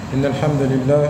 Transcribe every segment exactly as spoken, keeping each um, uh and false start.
إن الحمد لله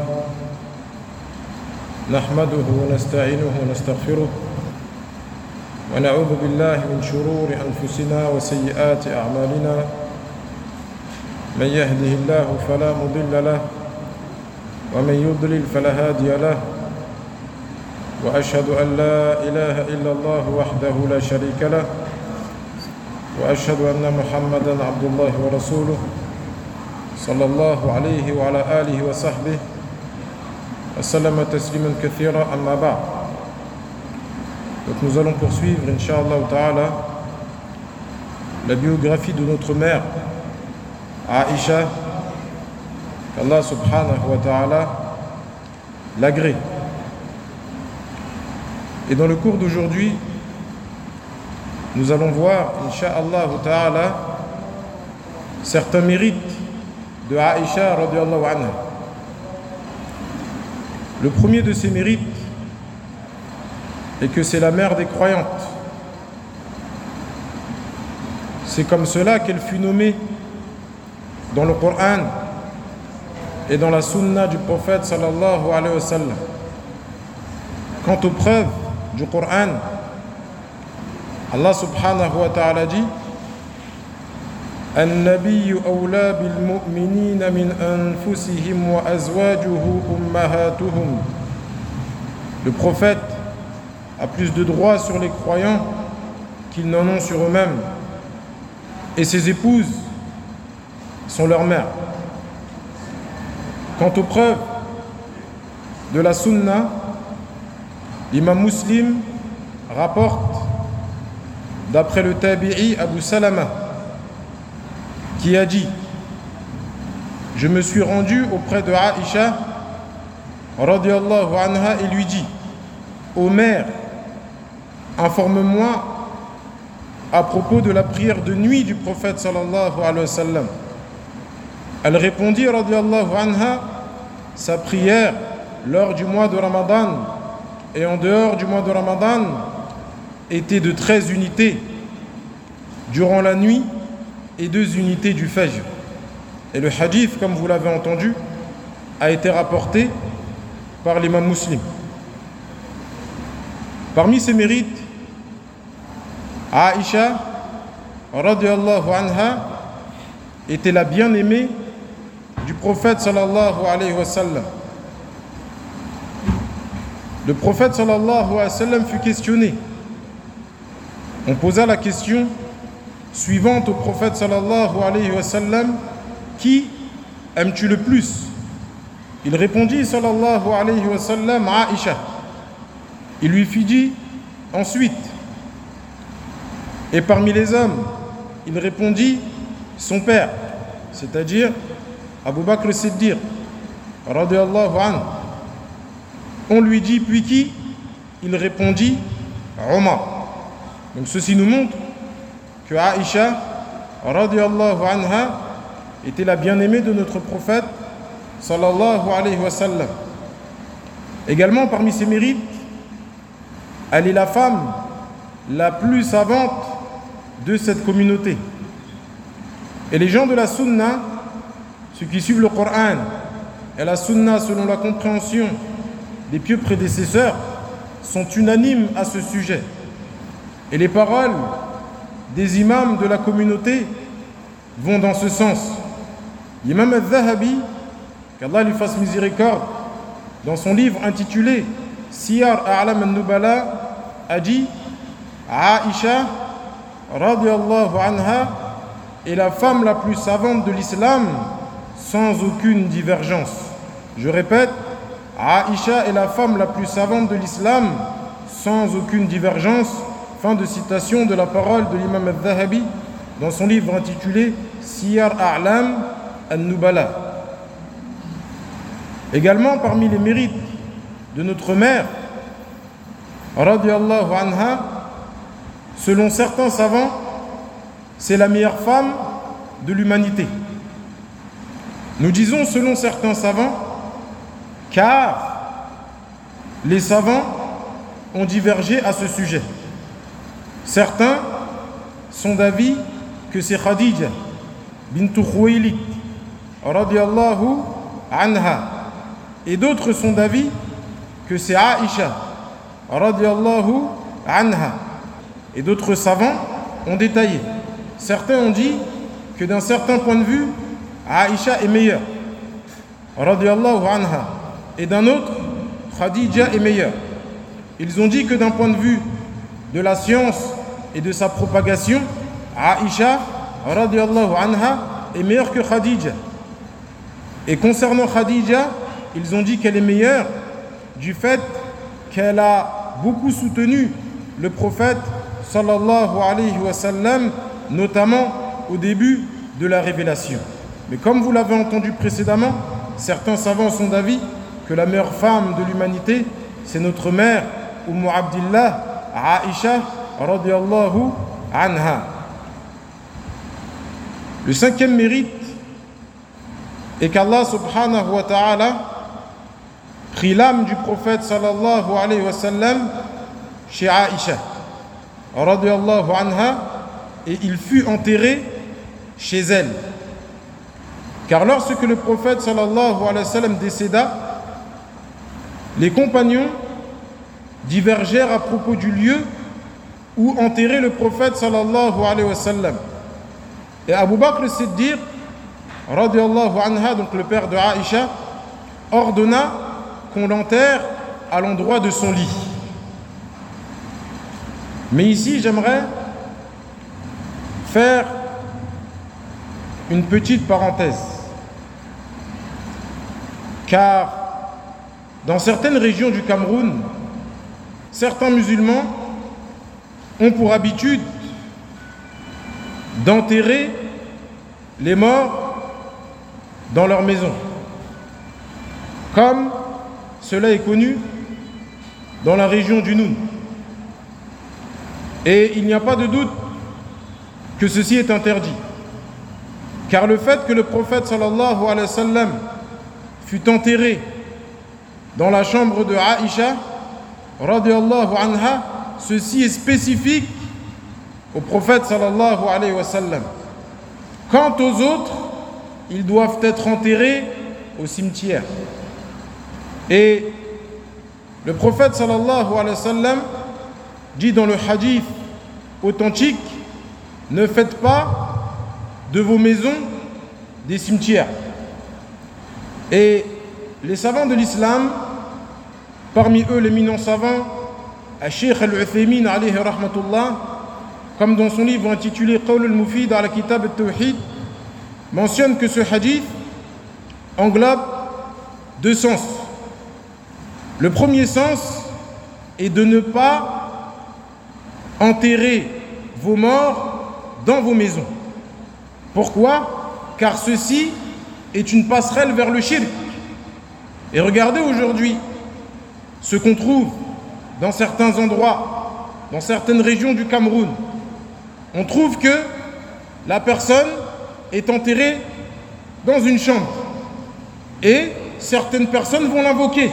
نحمده ونستعينه ونستغفره ونعوذ بالله من شرور أنفسنا وسيئات أعمالنا من يهده الله فلا مضل له ومن يضلل فلا هادي له وأشهد أن لا إله إلا الله وحده لا شريك له وأشهد أن محمدًا عبد الله ورسوله صلى الله عليه وعلى آله وصحبه وسلم تسليما كثيرا أما بعد. Donc nous allons poursuivre, Inch'Allah Ta'ala, la biographie de notre mère, Aïcha, qu'Allah Subhanahu wa Ta'ala l'agrée. Et dans le cours d'aujourd'hui, nous allons voir, Inch'Allah Ta'ala, certains mérites de Aïcha radiyallahu anha. Le premier de ces mérites est que c'est la mère des croyantes. C'est comme cela qu'elle fut nommée dans le Coran et dans la sunna du prophète sallallahu alayhi wa sallam. Quant aux preuves du Coran, Allah subhanahu wa ta'ala dit النبي أولى بالمؤمنين من أنفسهم وأزواجه أمهاتهم. Le prophète a plus de droits sur les croyants qu'ils n'en ont sur eux-mêmes, et ses épouses sont leurs mères. Quant aux preuves de la sunna, l'imam Muslim rapporte d'après le tabi'i Abu Salama qui a dit: je me suis rendu auprès de Aïcha radiyallahu anha et lui dit: ô mère, informe-moi à propos de la prière de nuit du prophète sallallahu alayhi wa sallam. Elle répondit radiyallahu anha: sa prière lors du mois de Ramadan et en dehors du mois de Ramadan était de treize unités durant la nuit et deux unités du Fajr. Et le hadith, comme vous l'avez entendu, a été rapporté par l'imam Muslim. Parmi ses mérites, Aïcha radiyallahu anha était la bien-aimée du prophète sallallahu alayhi wa sallam. Le prophète sallallahu alayhi wa sallam fut questionné. On posa la question suivante au prophète sallallahu alayhi wa sallam: qui aimes-tu le plus? Il répondit sallallahu alayhi wa sallam: Aïcha. Il lui fit dit ensuite: et parmi les hommes? Il répondit: son père, c'est-à-dire Abu Bakr Siddiq radiyallahu anhu. On lui dit: puis qui? Il répondit: Omar. Donc ceci nous montre que Aïcha radiyallahu anha était la bien-aimée de notre prophète sallallahu alayhi wa sallam. Également parmi ses mérites, elle est la femme la plus savante de cette communauté. Et les gens de la sunna, ceux qui suivent le Coran et la sunna selon la compréhension des pieux prédécesseurs, sont unanimes à ce sujet. Et les paroles des imams de la communauté vont dans ce sens. L'imam al-Zahabi, qu'Allah lui fasse miséricorde, dans son livre intitulé Siyar A'lam al-Nubala, a dit: Aïcha radiyallahu anha est la femme la plus savante de l'islam sans aucune divergence. Je répète, Aïcha est la femme la plus savante de l'islam sans aucune divergence. Fin de citation de la parole de l'imam al-Zahabi dans son livre intitulé Siyar A'lam al-Nubala. Également parmi les mérites de notre mère radiyallahu anha, selon certains savants, c'est la meilleure femme de l'humanité. Nous disons selon certains savants car les savants ont divergé à ce sujet. Certains sont d'avis que c'est Khadija bint Khuwaylid radiyallahu anha. Et d'autres sont d'avis que c'est Aïcha radiyallahu anha. Et d'autres savants ont détaillé. Certains ont dit que d'un certain point de vue, Aïcha est meilleure, radiyallahu anha. Et d'un autre, Khadija est meilleure. Ils ont dit que d'un point de vue de la science et de sa propagation, Aïcha radiyallahu anha est meilleure que Khadija. Et concernant Khadija, ils ont dit qu'elle est meilleure du fait qu'elle a beaucoup soutenu le prophète sallallahu alayhi wa sallam, notamment au début de la révélation. Mais comme vous l'avez entendu précédemment, certains savants sont d'avis que la meilleure femme de l'humanité, c'est notre mère, Umm Abdillah, Aïcha radiyallahu anha. Le cinquième mérite est qu'Allah subhanahu wa ta'ala prit l'âme du prophète sallallahu alayhi wa sallam chez Aïcha radiyallahu anha et il fut enterré chez elle. Car lorsque le prophète sallallahu alayhi wa sallam décéda, les compagnons divergèrent à propos du lieu où enterrer le prophète sallallahu alayhi wa sallam. Et Abu Bakr as-Siddiq radiyallahu anha, donc le père de Aïcha, ordonna qu'on l'enterre à l'endroit de son lit. Mais ici, j'aimerais faire une petite parenthèse. Car dans certaines régions du Cameroun, certains musulmans ont pour habitude d'enterrer les morts dans leur maison, comme cela est connu dans la région du Noun. Et il n'y a pas de doute que ceci est interdit, car le fait que le prophète sallallahu alayhi wa sallam fut enterré dans la chambre de Aïcha radiyallahu anha, ceci est spécifique au prophète sallallahu alayhi wa sallam. Quant aux autres, ils doivent être enterrés au cimetière. Et le prophète sallallahu alayhi wa sallam dit dans le hadith authentique: ne faites pas de vos maisons des cimetières. Et les savants de l'islam, parmi eux l'éminent savant Cheikh Al-Uthaymin alayhi rahmatullah, comme dans son livre intitulé Qawl al-Mufid ala Kitab al-Tawhid, mentionne que ce hadith englobe deux sens. Le premier sens est de ne pas enterrer vos morts dans vos maisons. Pourquoi? Car ceci est une passerelle vers le shirk. Et regardez aujourd'hui ce qu'on trouve dans certains endroits, dans certaines régions du Cameroun. On trouve que la personne est enterrée dans une chambre et certaines personnes vont l'invoquer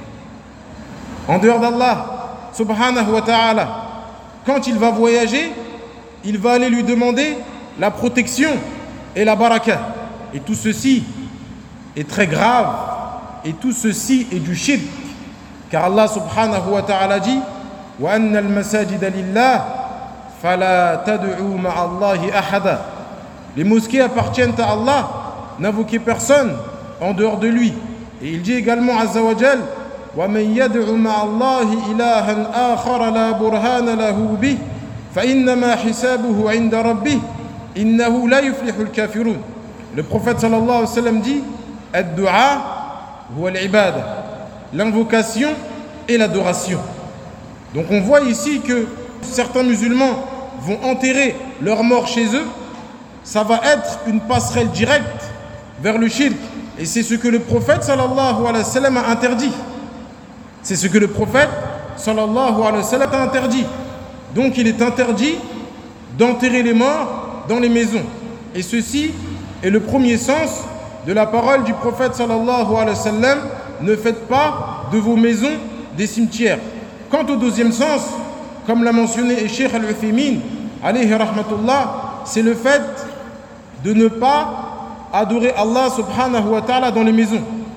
en dehors d'Allah subhanahu wa ta'ala. Quand il va voyager, il va aller lui demander la protection et la baraka. Et tout ceci est très grave et tout ceci est du shirk, car Allah subhanahu wa ta'ala dit: wa anna al-masajida lillah fala tad'u ma'a Allahi ahada. Les mosquées appartiennent à Allah, n'invoquez personne en dehors de lui. Et il dit également azza wa jal: wa man yad'u ma'a Allahi ilahan akhara la burhana lahu bih fa innama hisabuhu 'inda rabbih innahu la yuflihu al-kafirun. Le prophète sallallahu alayhi wa sallam dit: ad-du'a huwa al-ibada, l'invocation et l'adoration. Donc on voit ici que certains musulmans vont enterrer leurs morts chez eux. Ça va être une passerelle directe vers le shirk. Et c'est ce que le prophète sallallahu alayhi wa sallam a interdit. C'est ce que le prophète sallallahu alayhi wa sallam a interdit. Donc il est interdit d'enterrer les morts dans les maisons. Et ceci est le premier sens de la parole du prophète sallallahu alayhi wa sallam: ne faites pas de vos maisons des cimetières. Quant au deuxième sens, comme l'a mentionné Cheikh Al-Uthaymin alayhi rahmatullah, c'est le fait de ne pas adorer Allah subhanahu wa ta'ala dans les maisons.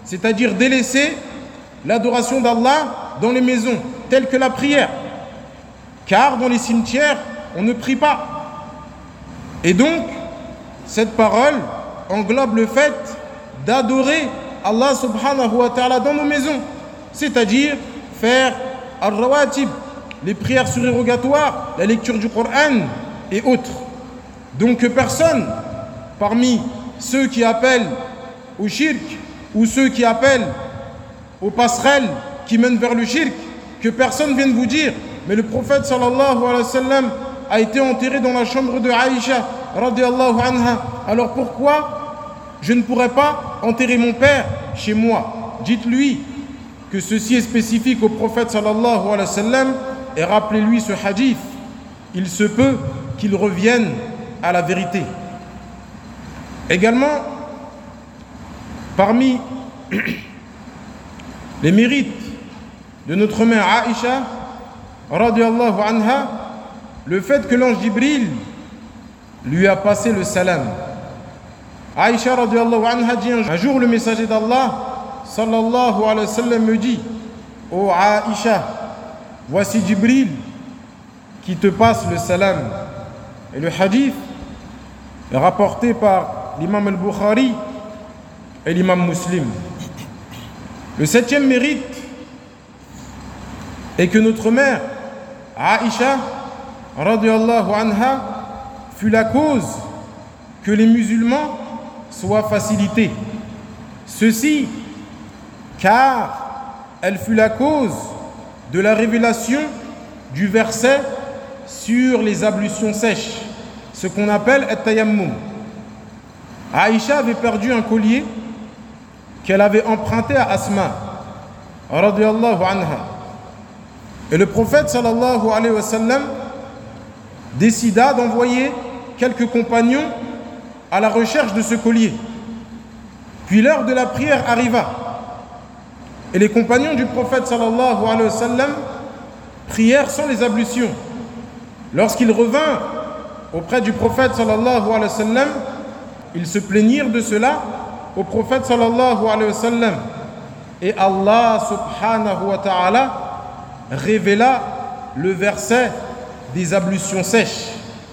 c'est-à-dire délaisser l'adoration d'Allah dans les maisons, telles que la prière. Car dans les cimetières, on ne prie pas. Et donc, cette parole englobe le fait d'adorer Allah subhanahu wa ta'ala dans nos maisons, c'est-à-dire faire al-rawatib, les prières surérogatoires, la lecture du Coran et autres. Donc que personne parmi ceux qui appellent au shirk ou ceux qui appellent aux passerelles qui mènent vers le shirk, que personne vienne vous dire mais le prophète sallallahu alayhi wa sallam a été enterré dans la chambre de Aïcha radiyallahu anha, alors pourquoi je ne pourrais pas enterrer mon père chez moi? Dites-lui que ceci est spécifique au prophète sallallahu alayhi wa sallam et rappelez-lui ce hadith. Il se peut qu'il revienne à la vérité. Également, parmi les mérites de notre mère Aïcha radiyallahu anha, le fait que l'ange Jibril lui a passé le salam. Aïcha radiyallahu anha dit un jour, le messager d'Allah sallallahu alayhi wa sallam me dit: ô Aïcha, voici Jibril qui te passe le salam. Et le hadith est rapporté par l'imam al-Bukhari et l'imam Muslim. Le septième mérite est que notre mère Aïcha radiyallahu anha fut la cause que les musulmans soient facilités. Ceci car elle fut la cause de la révélation du verset sur les ablutions sèches, ce qu'on appelle at-tayammum. Aïcha avait perdu un collier qu'elle avait emprunté à Asma radiyallahu anha. Et le prophète sallallahu alayhi wa sallam décida d'envoyer quelques compagnons à la recherche de ce collier. Puis l'heure de la prière arriva. Et les compagnons du prophète sallallahu alayhi wa sallam prièrent sans les ablutions. Lorsqu'ils revinrent auprès du prophète sallallahu alayhi wa sallam, ils se plaignirent de cela au prophète sallallahu alayhi wa sallam. Et Allah subhanahu wa ta'ala révéla le verset des ablutions sèches.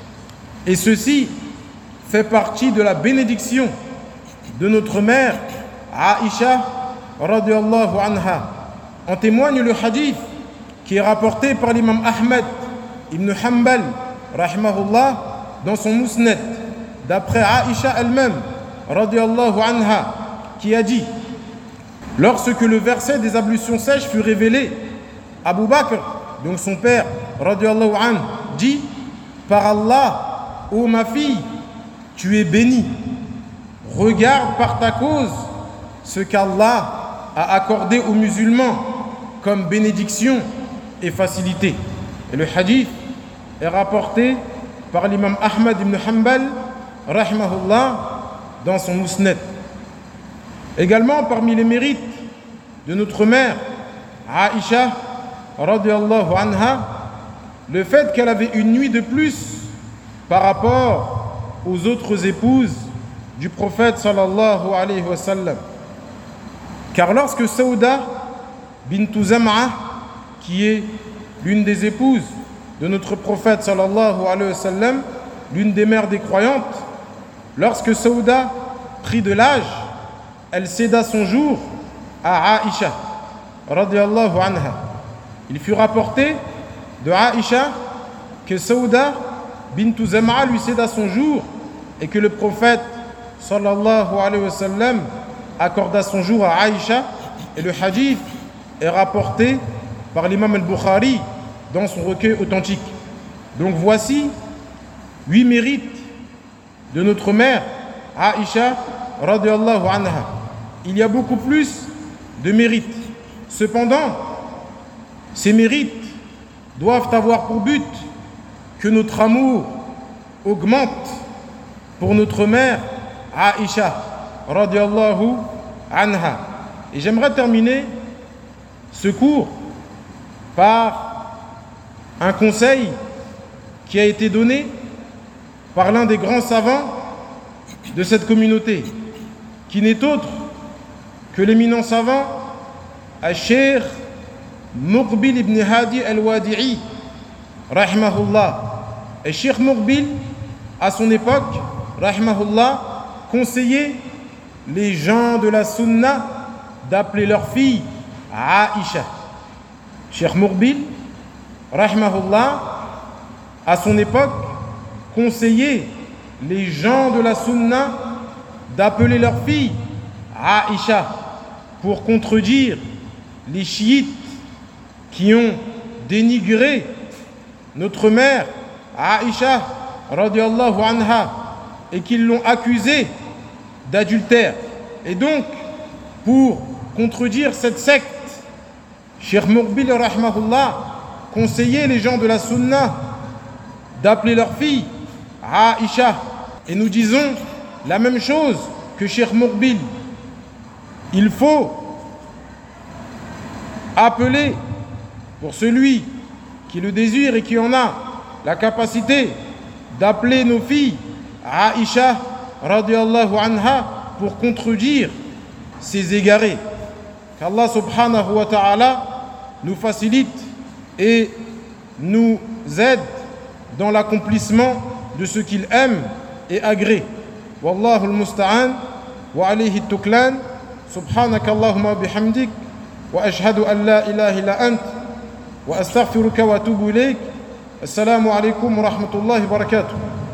Et ceci fait partie de la bénédiction de notre mère Aïcha radiyallahu anha. En témoigne le hadith qui est rapporté par l'imam Ahmed ibn Hanbal rahimahullah dans son Musnad, d'après Aïcha elle-même radiyallahu anha, qui a dit: lorsque le verset des ablutions sèches fut révélé, Abu Bakr, donc son père radiyallahu anhu, dit: par Allah, ô ma fille, tu es bénie, regarde par ta cause ce qu'Allah a accordé aux musulmans comme bénédiction et facilité. Et le hadith est rapporté par l'imam Ahmad ibn Hanbal rahimahullah dans son Musnad. Également parmi les mérites de notre mère Aïcha radiyallahu anha, le fait qu'elle avait une nuit de plus par rapport aux autres épouses du prophète sallallahu alayhi wa sallam. Car lorsque Saouda bint Zam'a, qui est l'une des épouses de notre prophète sallallahu alayhi wa sallam, l'une des mères des croyantes, lorsque Saouda prit de l'âge, elle céda son jour à Aïcha radiyallahu anha. Il fut rapporté de Aïcha que Saouda bint Zam'a lui céda son jour et que le prophète sallallahu alayhi wa sallam accorda son jour à Aïcha, et le hadith est rapporté par l'imam al-Bukhari dans son recueil authentique. Donc voici huit mérites de notre mère Aïcha radiyallahu anha. Il y a beaucoup plus de mérites. Cependant, ces mérites doivent avoir pour but que notre amour augmente pour notre mère Aïcha radiyallahu anha. Et j'aimerais terminer ce cours par un conseil qui a été donné par l'un des grands savants de cette communauté, qui n'est autre que l'éminent savant Al-Cheikh Muqbil ibn Hadi al-Wadi'i rahimahullah. Et Cheikh Muqbil, à son époque, rahimahullah, conseillait les gens de la sunna d'appeler leur fille Aïcha. Cheikh Muqbil, rahimahullah, à son époque, conseillait les gens de la sunna d'appeler leur fille Aïcha pour contredire les chiites qui ont dénigré notre mère Aïcha radiyallahu anha et qui l'ont accusée d'adultère. Et donc, pour contredire cette secte, Cheikh Muqbil rahimahullah conseillait les gens de la sunna d'appeler leur fille Aïcha. Et nous disons la même chose que Cheikh Muqbil. Il faut appeler, pour celui qui le désire et qui en a la capacité, d'appeler nos filles Aïcha radiyallahu anha pour contredire ces égarés. Qu'Allah subhanahu wa ta'ala nous facilite et nous aide dans l'accomplissement de ce qu'il aime et agrée. Wallahu al-musta'an wa alayhi at-tuklan. Subhanaka Allahumma bihamdik wa ashhadu an la ilaha illa ant wa astaghfiruka wa atubu ilayk. Assalamu alaykum wa rahmatullahi wa barakatuh.